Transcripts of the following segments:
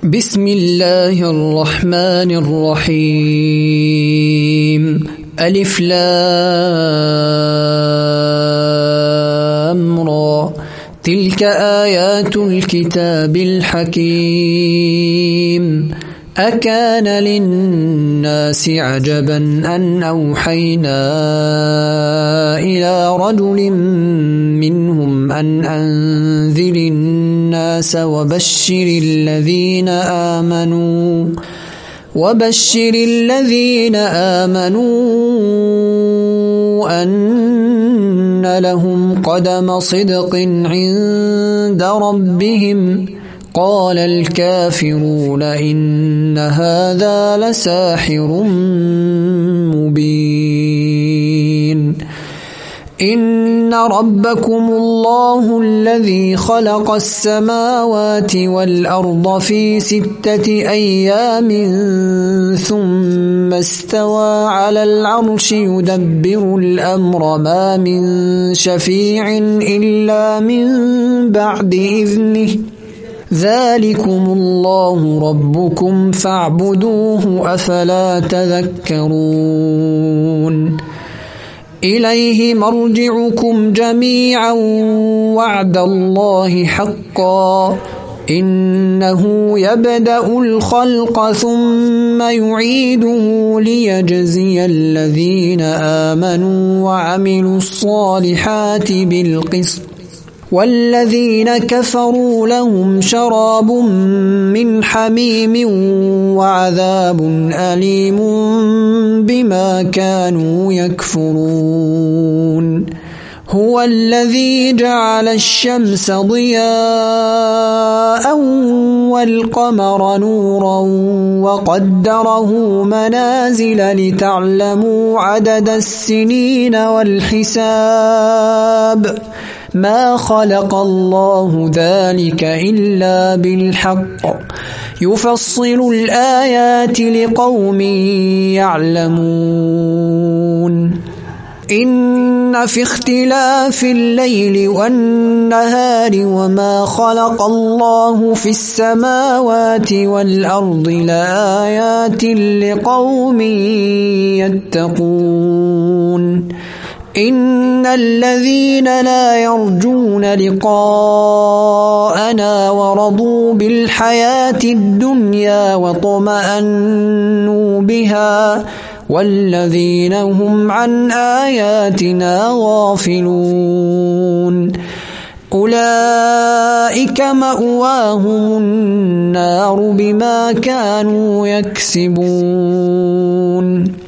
بسم الله الرحمن الرحيم. ألف لام را. تلك آيات الكتاب الحكيم. أكان للناس عجبا أن أوحينا إلى رجل منهم أن أنذر الناس وبشر الذين آمنوا أن لهم قدم صدق عند ربهم. قال الكافرون إن هذا لساحر مبين. إن ربكم الله الذي خلق السماوات والأرض في 6 أيام ثم استوى على العرش يدبر الأمر ما من شفيع إلا من بعد إذنه. ذلكم الله ربكم فاعبدوه أفلا تذكرون. إليه مرجعكم جميعا وعد الله حقا. إنه يبدأ الخلق ثم يعيده ليجزي الذين آمنوا وعملوا الصالحات بالقسط والذين كفروا لهم شراب من حميم وعذاب أليم بما كانوا يكفرون. هو الذي جعل الشمس ضياء والقمر نورا وقدره منازل لتعلموا عدد السنين والحساب. ما خلق الله ذلك إلا بالحق يفصل الآيات لقوم يعلمون. إن في اختلاف الليل والنهار وما خلق الله في السماوات والأرض لآيات لقوم يتقون. إن الذين لا يرجون لقاءنا ورضوا بالحياة الدنيا واطمأنوا بها والذين هم عن آياتنا غافلون أولئك مأواهم النار بما كانوا يكسبون.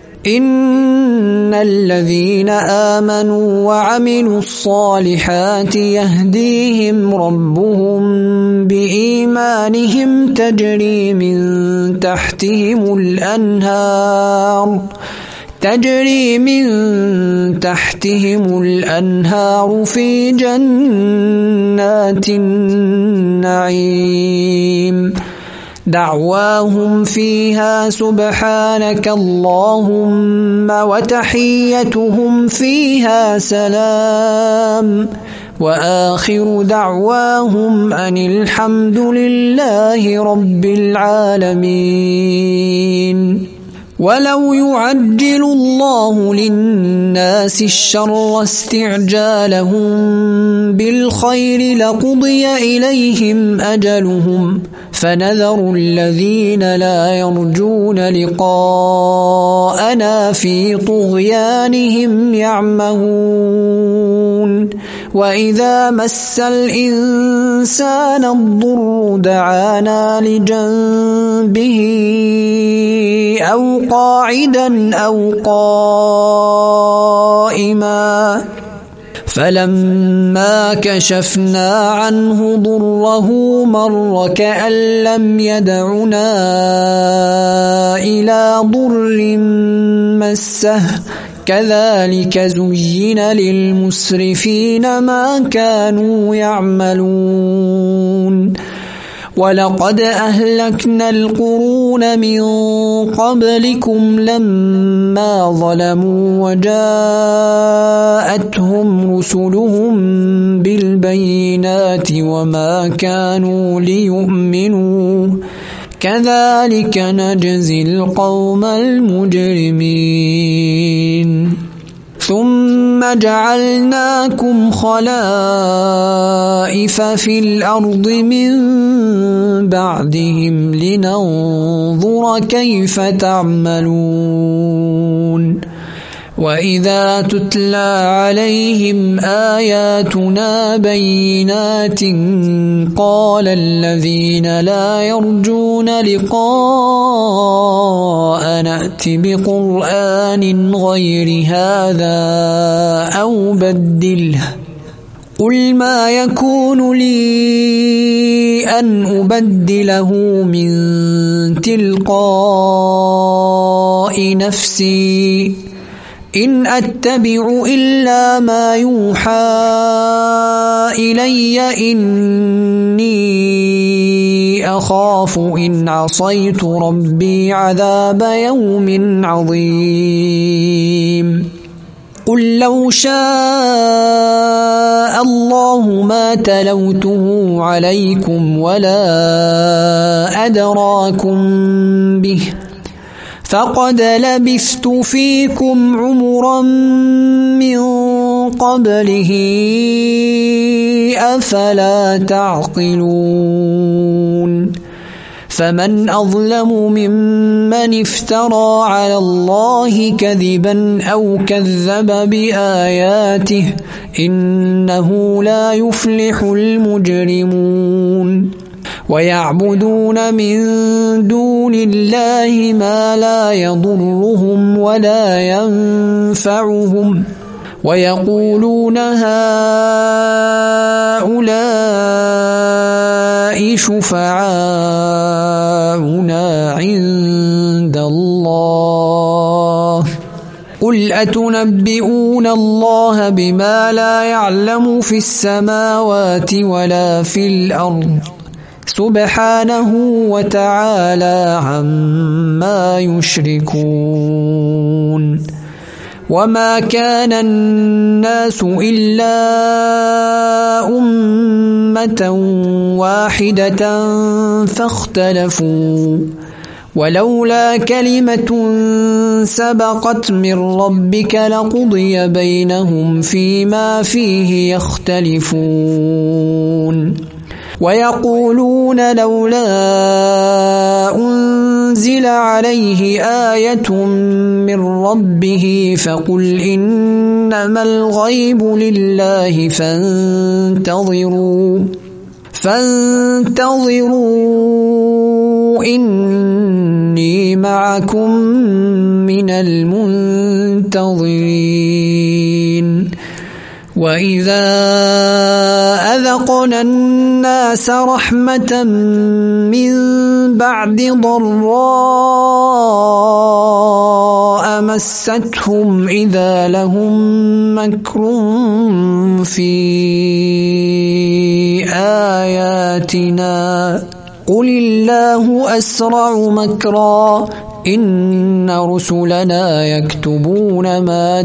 إن الذين آمنوا وعملوا الصالحات يهديهم ربهم بإيمانهم تجري من تحتهم الأنهار في جنات النعيم. دعواهم فيها سبحانك اللهم وتحيتهم فيها سلام وآخر دعواهم أن الحمد لله رب العالمين. ولو يعجل الله للناس الشر استعجالهم بالخير لقضي إليهم أجلهم فنذر الذين لا يرجون لقاءنا في طغيانهم يعمهون. وإذا مس الإنسان الضر دعانا لجنبه أو قاعدا أو قائما فلما كشفنا عنه ضره مر كأن لم يدعنا إلى ضر مسه. كذلك زين للمسرفين ما كانوا يعملون. ولقد أهلكنا القرون من قبلكم لما ظلموا وجاءتهم رسلهم بالبينات وما كانوا ليؤمنوا كذلك نجزي القوم المجرمين ثم جعلناكم خلائف في الأرض من بعدهم لننظر كيف تعملون وإذا تتلى عليهم آياتنا بينات قال الذين لا يرجون لقاء نأت بقرآن غير هذا أو بدله قل ما يكون لي أن أبدله من تلقاء نفسي إن أتبع إلا ما يوحى إلي إني أخاف إن عصيت ربي عذاب يوم عظيم قل لو شاء الله ما تلوته عليكم ولا أدراكم به فقد لبثت فيكم عمرا من قبله أفلا تعقلون فمن أظلم ممن افترى على الله كذبا أو كذب بآياته إنه لا يفلح المجرمون ويعبدون من دون الله ما لا يضرهم ولا ينفعهم ويقولون هؤلاء شفعاؤنا عند الله قل أتنبئون الله بما لا يعلم في السماوات ولا في الأرض سبحانه وتعالى عما يشركون وما كان الناس إلا أمة واحدة فاختلفوا ولولا كلمة سبقت من ربك لقضي بينهم فيما فيه يختلفون ويقولون لولا أنزل عليه آية من ربه فقل إنما الغيب لله فانتظروا إني معكم من المنتظرين وإذا أذقنا الناس رحمة من بعد ضراء مستهم إذا لهم مكر في آياتنا قل الله أسرع مكرا إن رسلنا يكتبون ما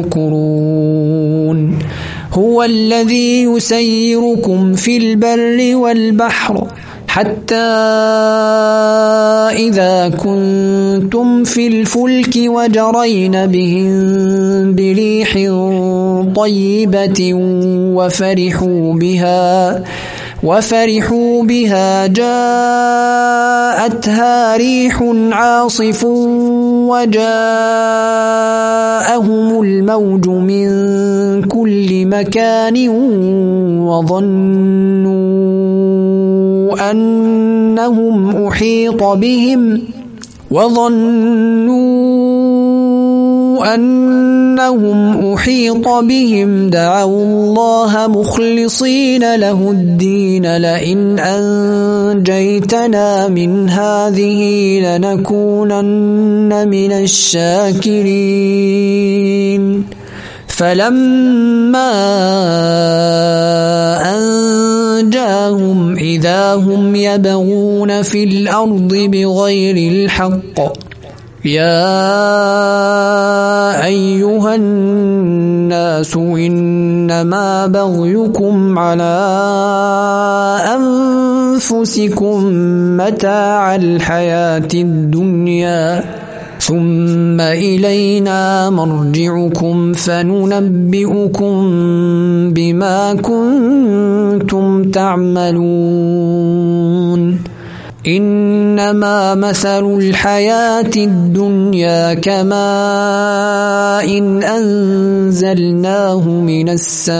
تمكرون هو الذي يسيركم في البر والبحر حتى إذا كنتم في الفلك وجرين بهم بريح طيبة وفرحوا بها جاءتها ريح عاصف وجاءهم الموج من كل مكان وظنوا أنهم أحيط بهم دعوا الله مخلصين له الدين لئن أنجيتنا من هذه لنكونن من الشاكرين فلما أنجاهم إذا هم يبغون في الأرض بغير الحق يا أيها الناس إنما بغيكم على أنفسكم متاع الحياة الدنيا ثم إلينا مرجعكم فننبئكم بما كنتم تعملون إنما مثل الحياة الدنيا كماء أنزلناه من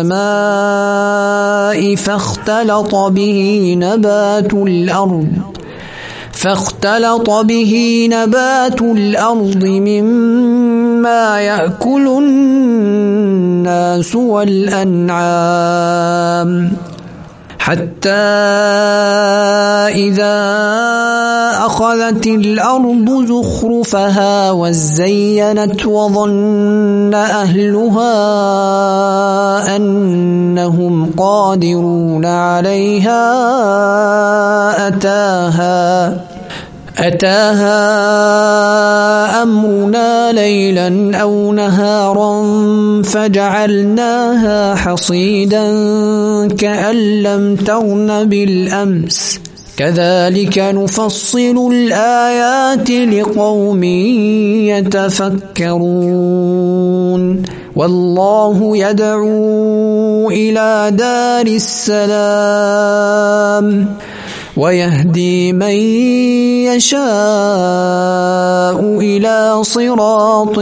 السماء فاختلط به نبات الأرض مما يأكل الناس والأنعام حتى إذا أخذت الأرض زخرفها وزينت وظن أهلها أنهم قادرون عليها أتاها أمرنا ليلا أو نهارا فجعلناها حصيدا كأن لم تغن بالأمس كذلك نفصل الآيات لقوم يتفكرون والله يدعو إلى دار السلام ويهدي من يشاء إلى صراط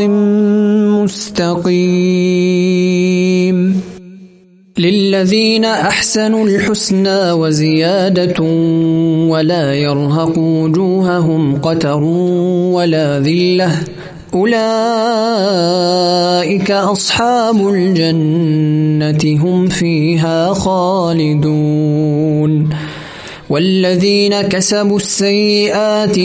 مستقيم للذين أحسنوا الحسنى وزيادة ولا يرهق وجوههم قتر ولا ذلة أولئك أصحاب الجنة هم فيها خالدون والذين كسبوا السيئات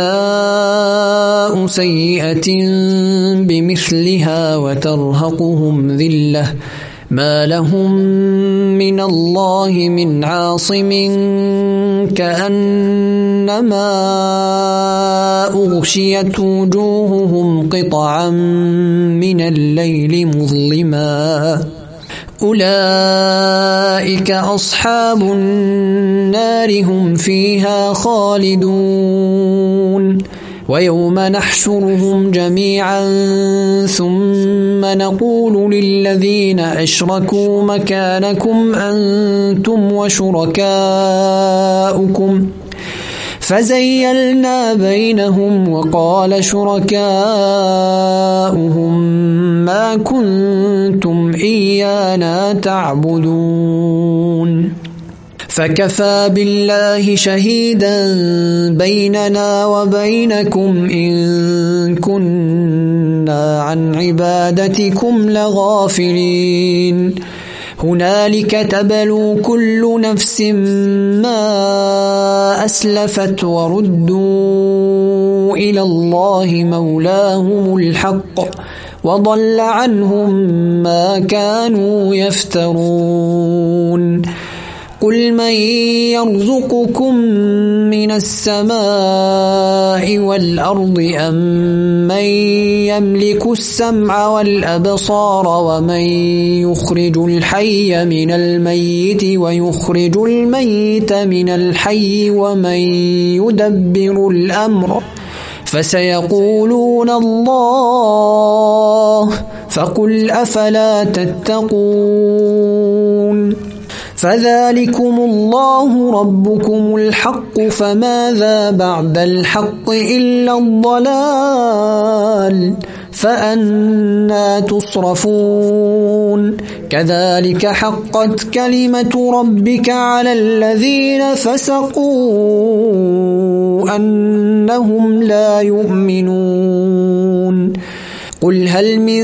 جزاء سيئة بمثلها وترهقهم ذلة ما لهم من الله من عاصم كأنما أغشيت وجوههم قطعا من الليل مظلما أولئك أصحاب النار هم فيها خالدون ويوم نحشرهم جميعا ثم نقول للذين أشركوا مكانكم أنتم وشركاؤكم فزيلنا بينهم وقال شركاؤهم ما كنتم إيانا تعبدون فكفى بالله شهيدا بيننا وبينكم إن كنا عن عبادتكم لغافلين هنالك تبلو كل نفس ما أسلفت وردوا إلى الله مولاهم الحق وضل عنهم ما كانوا يفترون قل من يرزقكم من السماء والأرض أم من يملك السمع والأبصار ومن يخرج الحي من الميت ويخرج الميت من الحي ومن يدبر الأمر فسيقولون الله فقل أفلا تتقون فذلكم الله ربكم الحق فماذا بعد الحق إلا الضلال فأنى تصرفون كذلك حقت كلمة ربك على الذين فسقوا أنهم لا يؤمنون قل هل من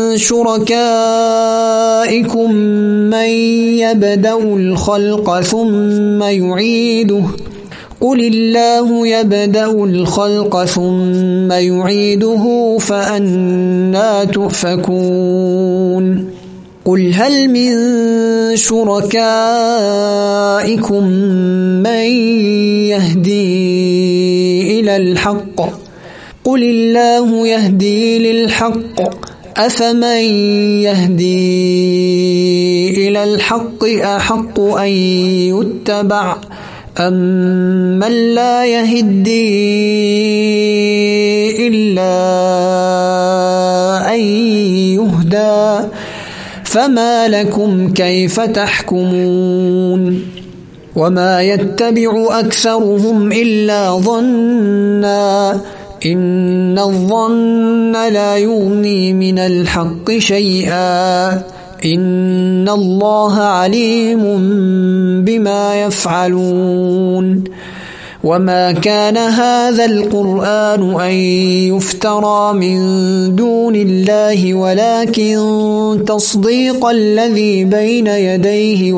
شركائكم من يبدأ الخلق ثم يعيده قل الله يبدأ الخلق ثم يعيده فأنى تؤفكون قل هل من شركائكم من يهدي إلى الحق قل الله يهدي للحق أفمن يهدي إلى الحق أحق أن يتبع أمن لا يهدي إلا أن يهدى فما لكم كيف تحكمون وما يتبع أكثرهم إلا ظنا إن الظن لا يغني من الحق شيئا إن الله عليم بما يفعلون وما كان هذا القرآن أن يفترى من دون الله ولكن تصديق الذي بين يديه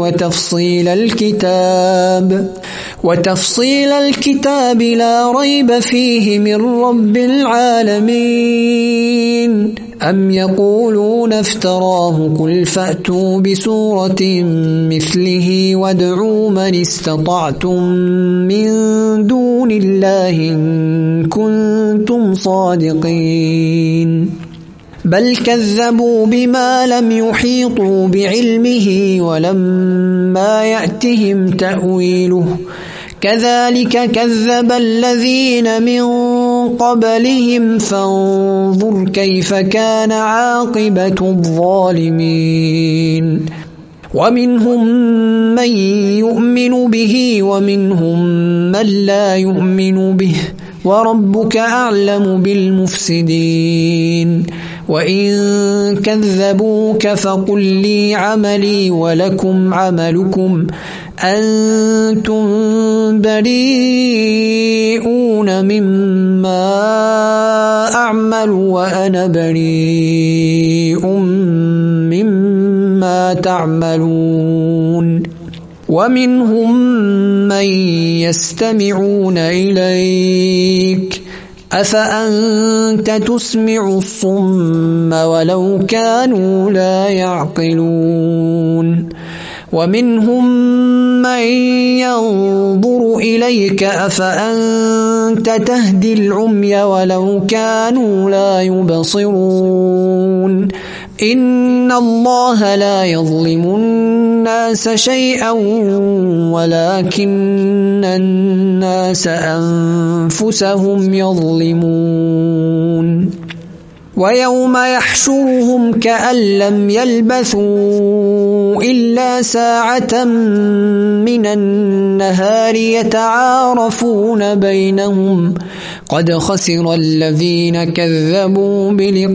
وتفصيل الكتاب لا ريب فيه من رب العالمين أم يقولون افتراه قل فأتوا بسورة مثله وادعوا من استطعتم من دون الله إن كنتم صادقين بل كذبوا بما لم يحيطوا بعلمه ولما يأتهم تأويله كذلك كذب الذين من قبلهم فانظر كيف كان عاقبة الظالمين ومنهم من يؤمن به ومنهم من لا يؤمن به وربك أعلم بالمفسدين وإن كذبوك فقل لي عملي ولكم عملكم أنتم بريئون مما أعمل وأنا بريء مما تعملون ومنهم من يستمعون إليك أفأنت تسمع الصم ولو كانوا لا يعقلون ومنهم من ينظر إليك أفأنت تهدي العمي ولو كانوا لا يبصرون إن الله لا يظلم الناس شيئا ولكن الناس أنفسهم يظلمون ويوم يحشرهم كأن لم يلبثوا إلا ساعة من النهار يتعارفون بينهم قد خسر الذين كذبوا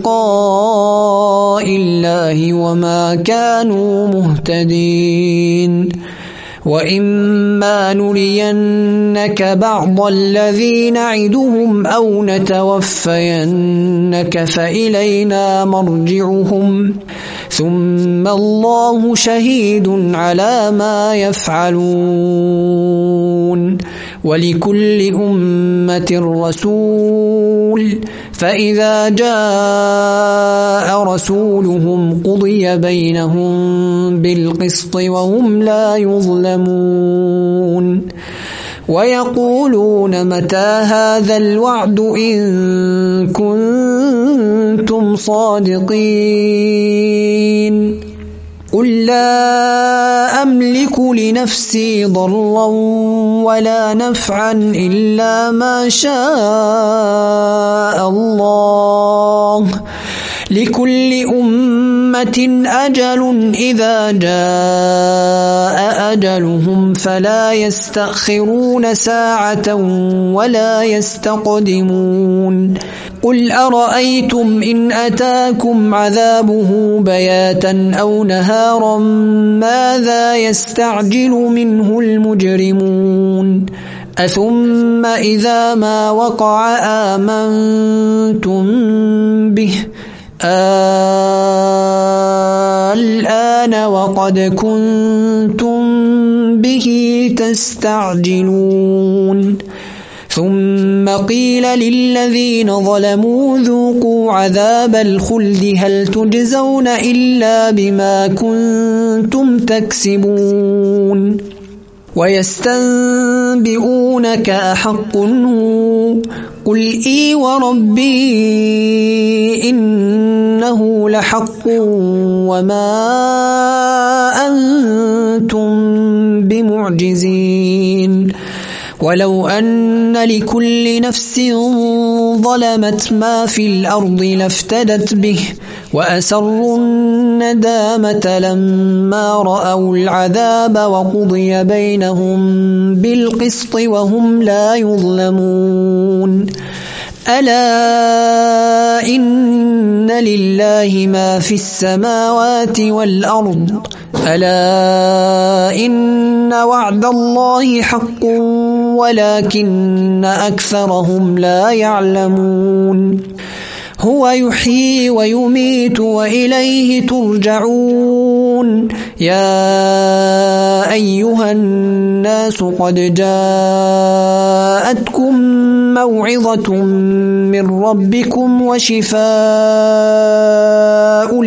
بلقاء الله وما كانوا مهتدين وإما نرينك بعض الذي نعدهم أو نتوفينك فإلينا مرجعهم ثم الله شهيد على ما يفعلون ولكل أمة رسول فإذا جاء رسولهم قضي بينهم بالقسط وهم لا يظلمون ويقولون متى هذا الوعد إن كنتم صادقين قل لا أملك لنفسي ضرا ولا نفعا إلا ما شاء الله لكل أمة أجل إذا جاء أجلهم فلا يستأخرون ساعة ولا يستقدمون قل أرأيتم إن أتاكم عذابه بياتا أو نهارا ماذا يستعجل منه المجرمون أثم إذا ما وقع آمنتم به الآن وقد كنتم به تستعجلون ثم قيل للذين ظلموا ذوقوا عذاب الخلد هل تجزون إلا بما كنتم تكسبون ويستنبئونك أحق هو قل إي وربي إنه لحق وما أنتم بمعجزين ولو أن لكل نفس ظلمت ما في الأرض لافتدت به وأسروا الندامة لما رأوا العذاب وقضي بينهم بالقسط وهم لا يظلمون ألا إن لله ما في السماوات والأرض ألا إن وعد الله حق ولكن أكثرهم لا يعلمون هو يحيي ويميت وإليه ترجعون يا أيها الناس قد جاءتكم موعظة من ربكم وشفاء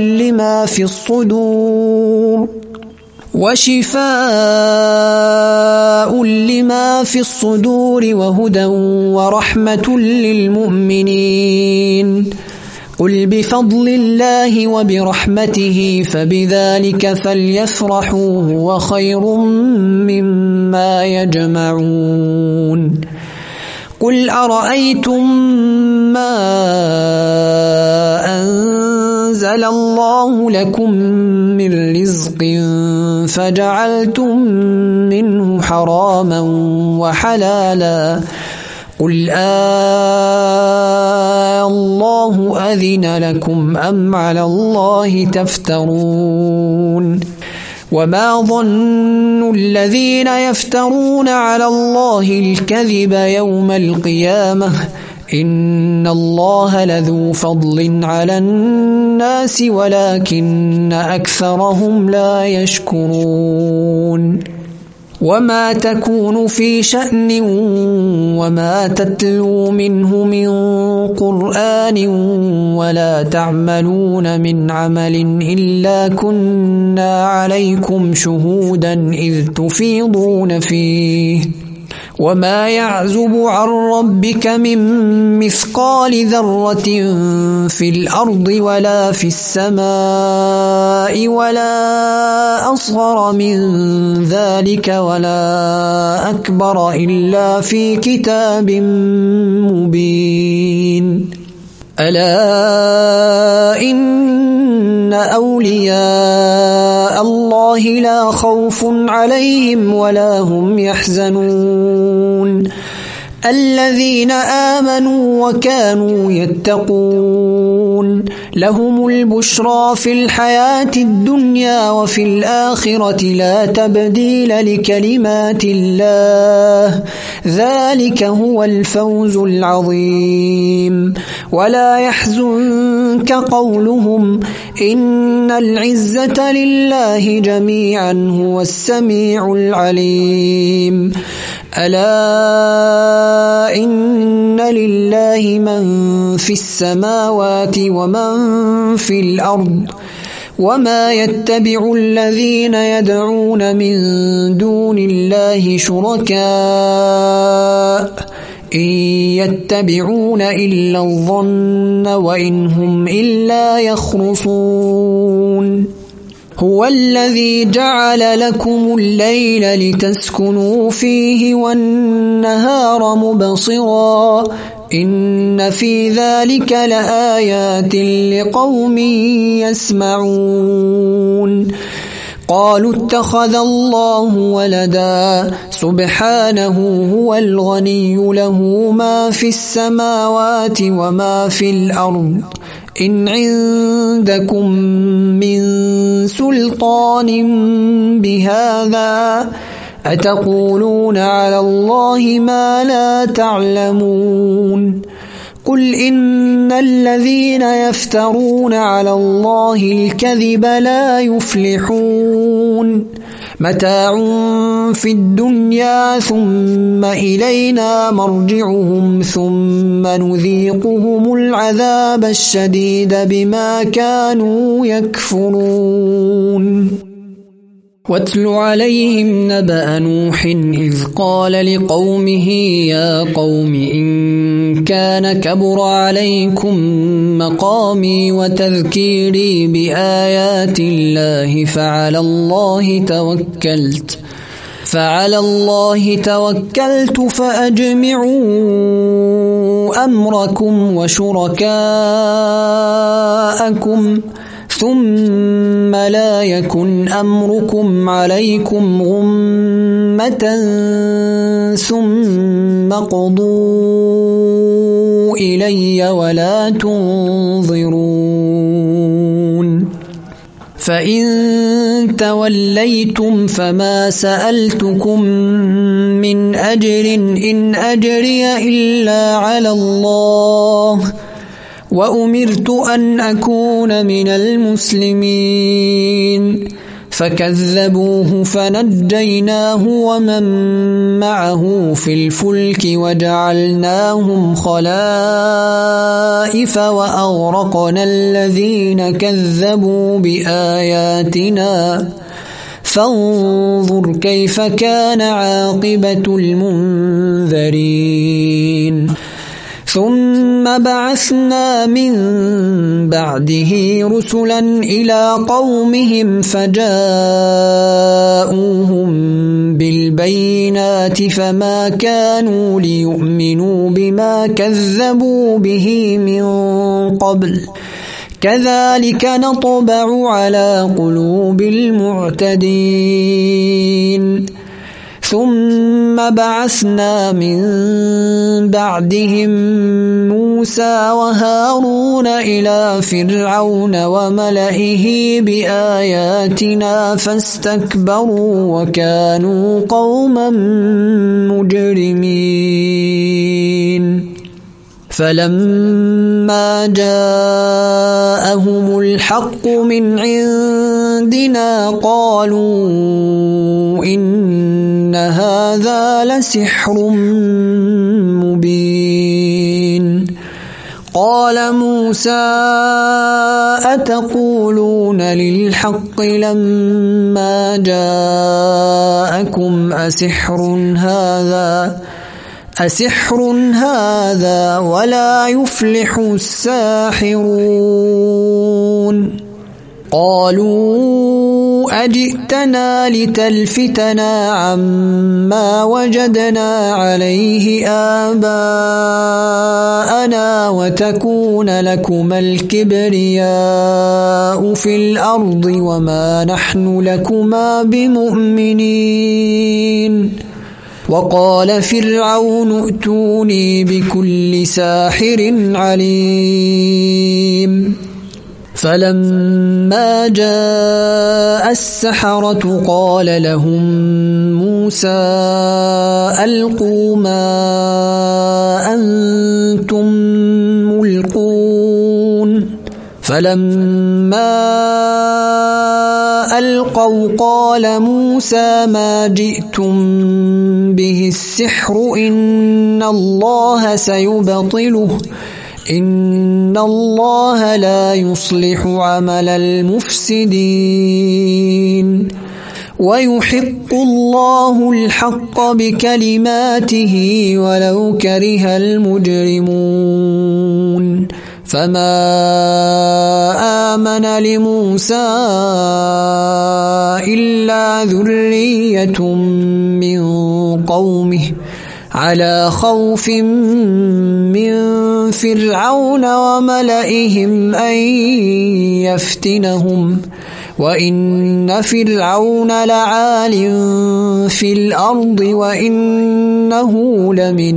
لما في الصدور وهدى ورحمة للمؤمنين قل بفضل الله وبرحمته فبذلك فليفرحوا هو خير مما يجمعون قل أرأيتم ما أنزل الله لكم من رزق فجعلتم منه حراما وحلالا قل الله أذن لكم أم على الله تفترون وما ظن الذين يفترون على الله الكذب يوم القيامة إن الله لذو فضل على الناس ولكن أكثرهم لا يشكرون وما تكون في شأن وما تتلو منه من قرآن ولا تعملون من عمل إلا كنا عليكم شهودا إذ تفيضون فيه وما يعزب عن ربك من مثقال ذرة في الأرض ولا في السماء ولا أصغر من ذلك ولا أكبر إلا في كتاب مبين ألا إن أولياء الله لا خوف عليهم ولا هم يحزنون الذين آمنوا وكانوا يتقون لهم البشرى في الحياة الدنيا وفي الآخرة لا تبديل لكلمات الله ذلك هو الفوز العظيم ولا يحزنك قولهم إن العزة لله جميعا هو السميع العليم ألا إن لله من في السماوات ومن في الأرض وما يتبع الذين يدعون من دون الله شركاء إن يتبعون إلا الظن وإن هم إلا يخرصون هو الذي جعل لكم الليل لتسكنوا فيه والنهار مبصرا إن في ذلك لآيات لقوم يسمعون قالوا اتخذ الله ولدا سبحانه هو الغني له ما في السماوات وما في الأرض إن عندكم من سلطان بهذا أتقولون على الله ما لا تعلمون قل إن الذين يفترون على الله الكذب لا يفلحون متاع في الدنيا ثم إلينا مرجعهم ثم نذيقهم العذاب الشديد بما كانوا يكفرون واتل عليهم نبأ نوح إذ قال لقومه يا قوم إن كان كبر عليكم مقامي وتذكيري بآيات الله فعلى الله توكلت فأجمعوا أمركم وشركاءكم ثم لا يكن أمركم عليكم غمة ثم قضوا إلي ولا تنظرون فإن توليتم فما سألتكم من أجر إن أجري إلا على الله وأمرت أن أكون من المسلمين فكذبوه فنجيناه ومن معه في الفلك وجعلناهم خلائف وأغرقنا الذين كذبوا بآياتنا فانظر كيف كان عاقبة المنذرين ثم بعثنا من بعده رسلا إلى قومهم فجاءوهم بالبينات فما كانوا ليؤمنوا بما كذبوا به من قبل كذلك نطبع على قلوب المعتدين ثم بعثنا من بعدهم موسى وهارون إلى فرعون وملئه بآياتنا فاستكبروا وكانوا قوما مجرمين فلما جاءهم الحق من عندنا قالوا إن هذا لسحر مبين قال موسى أتقولون للحق لما جاءكم أسحر هذا ولا يفلح الساحرون قالوا أجئتنا لتلفتنا عما وجدنا عليه آباءنا وتكون لكما الكبرياء في الأرض وما نحن لكما بمؤمنين وقال فرعون ائتوني بكل ساحر عليم فلما جاء السحرة قال لهم موسى ألقوا ما أنتم ملقون فلما ألقوا قال موسى ما جئتم به السحر إن الله سيبطله إن الله لا يصلح عمل المفسدين ويحق الله الحق بكلماته ولو كره المجرمون فما آمن لموسى إلا ذرية من قومه على خوف من فرعون وملئهم أن يفتنهم وإن فرعون لعال في الأرض وإنه لمن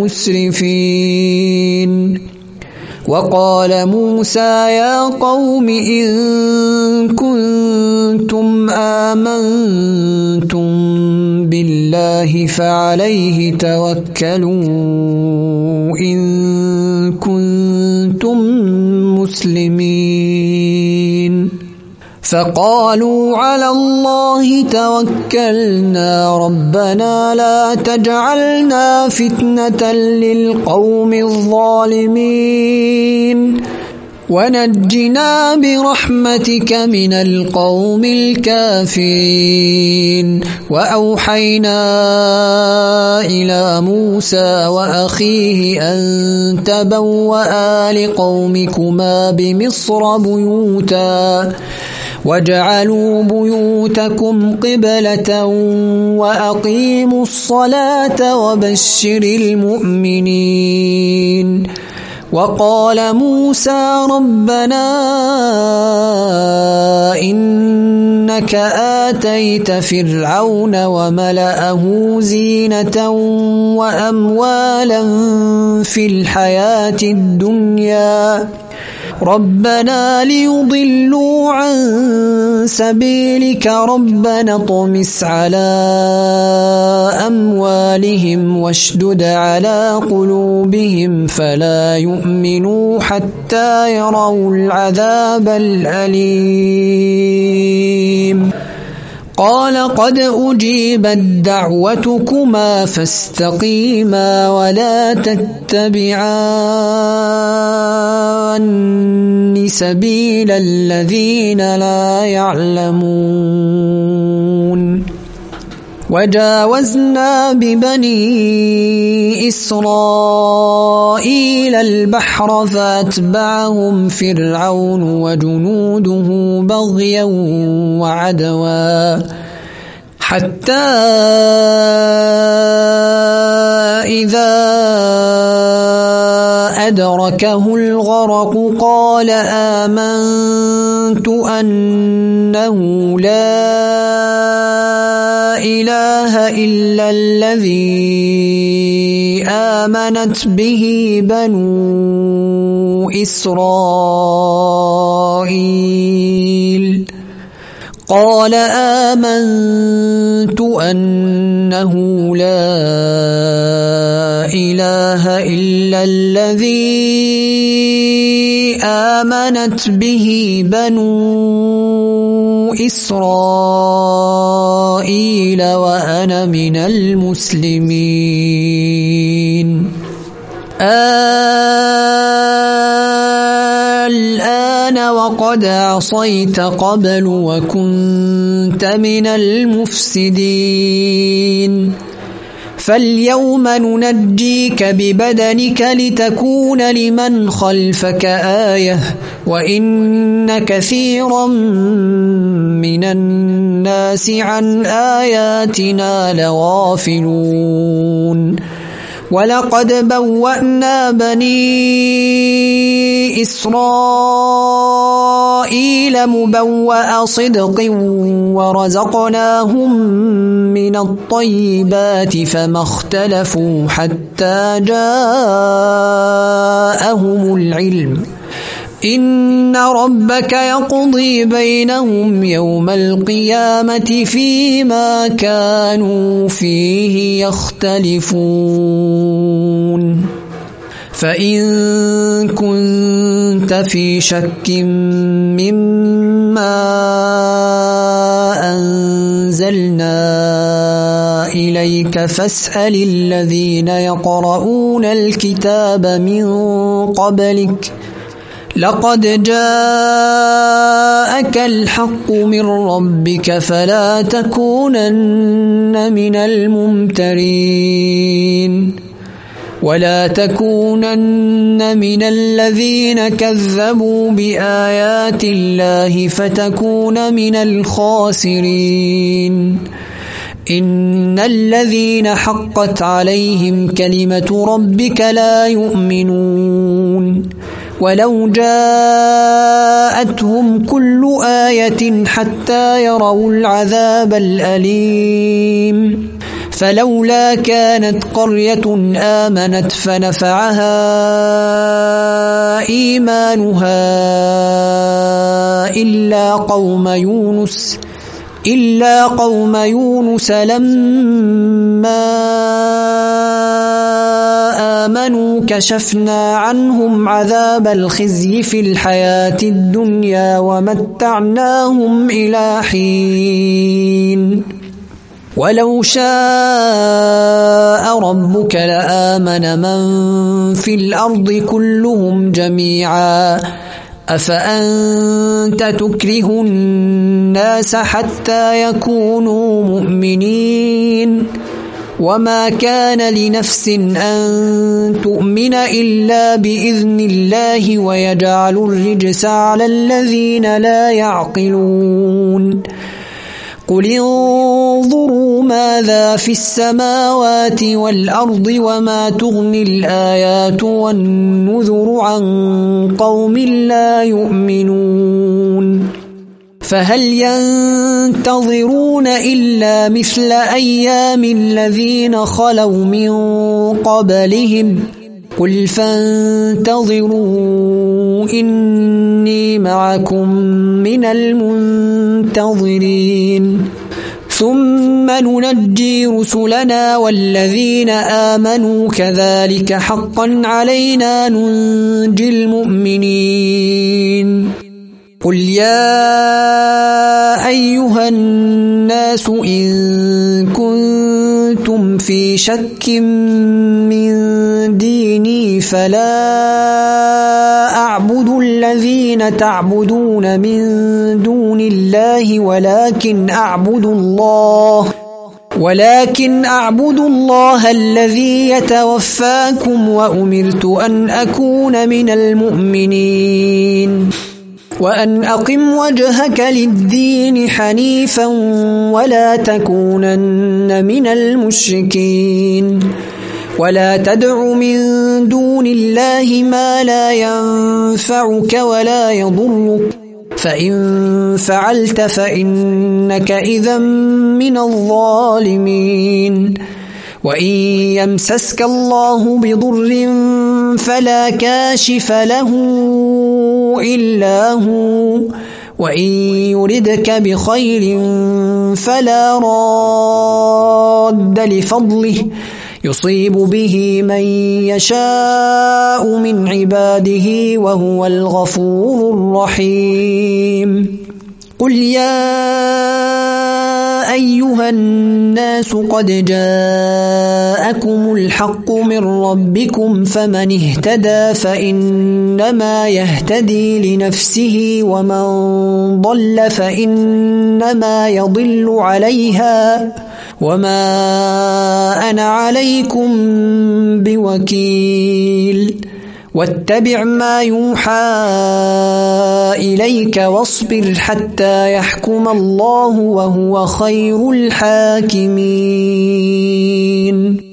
المسرفين وقال موسى يا قوم إن كنتم آمنتم بالله فعليه توكلوا إن كنتم مسلمين فقالوا على الله توكلنا ربنا لا تجعلنا فتنة للقوم الظالمين ونجنا برحمتك من القوم الكافرين. وأوحينا إلى موسى وأخيه أن تبوأ لقومكما بمصر بيوتا واجعلوا بيوتكم قبلة وأقيموا الصلاة وبشر المؤمنين. وقال موسى ربنا إنك آتيت فرعون وملأه زينة وأموالا في الحياة الدنيا ربنا ليضلوا عن سبيلك ربنا اطمس على أموالهم واشدد على قلوبهم فلا يؤمنوا حتى يروا العذاب الأليم. قال قد أجيبت دعوتكما فاستقيما ولا تتبعان سبيل الذين لا يعلمون. وجاوزنا ببني إسرائيل البحر فأتبعهم فرعون وجنوده بغيا وعدوا حتى إذا أدركه الغرق قال آمنت أنه لا إله إلا الذي آمنت به بنو إسرائيل. قال آمنت أنه لا إله إلا الذي آمنت به بنو إسرائيل وأنا من المسلمين. الآن وقد عصيت قبل وكنت من المفسدين فاليوم ننجيك ببدنك لتكون لمن خلفك آية وإن كثيرا من الناس عن آياتنا لغافلون. ولقد بوأنا بني إسرائيل مبوأ صدق ورزقناهم من الطيبات فما اختلفوا حتى جاءهم العلم إن ربك يقضي بينهم يوم القيامة فيما كانوا فيه يختلفون. فإن كنت في شك مما أنزلنا إليك فاسأل الذين يقرؤون الكتاب من قبلك لقد جاءك الحق من ربك فلا تكونن من الممترين ولا تكونن من الذين كذبوا بآيات الله فتكون من الخاسرين. إن الذين حقت عليهم كلمة ربك لا يؤمنون ولو جاءتهم كل آية حتى يروا العذاب الأليم فلولا كانت قرية آمنت فنفعها إيمانها إلا قوم يونس لما آمنوا كشفنا عنهم عذاب الخزي في الحياة الدنيا ومتعناهم إلى حين ولو شاء ربك لآمن من في الأرض كلهم جميعا أفأنت تكره الناس حتى يكونوا مؤمنين وما كان لنفس أن تؤمن إلا بإذن الله ويجعل الرجس على الذين لا يعقلون قل انظروا ماذا في السماوات والأرض وما تغني الآيات والنذر عن قوم لا يؤمنون فهل ينتظرون إلا مثل أيام الذين خلوا من قبلهم قل فانتظروا إني معكم من المنتظرين ثم ننجي رسلنا والذين آمنوا كذلك حقا علينا ننجي المؤمنين قل يا أيها الناس إن كنتم في شك من ديني فلا أعبد الذين تعبدون من دون الله ولكن أعبد الله الذي يتوفاكم وأمرت أن أكون من المؤمنين وأن أقم وجهك للدين حنيفا ولا تكونن من المشركين ولا تدع من دون الله ما لا ينفعك ولا يضرك فإن فعلت فإنك إذا من الظالمين وإن يمسسك الله بضر فلا كاشف له إلا هو وإن يردك بخير فلا راد لفضله يصيب به من يشاء من عباده وهو الغفور الرحيم قل يا أيها الناس قد جاءكم الحق من ربكم فمن اهتدى فإنما يهتدي لنفسه ومن ضل فإنما يضل عليها وما أنا عليكم بوكيل واتبع ما يوحى إليك واصبر حتى يحكم الله وهو خير الحاكمين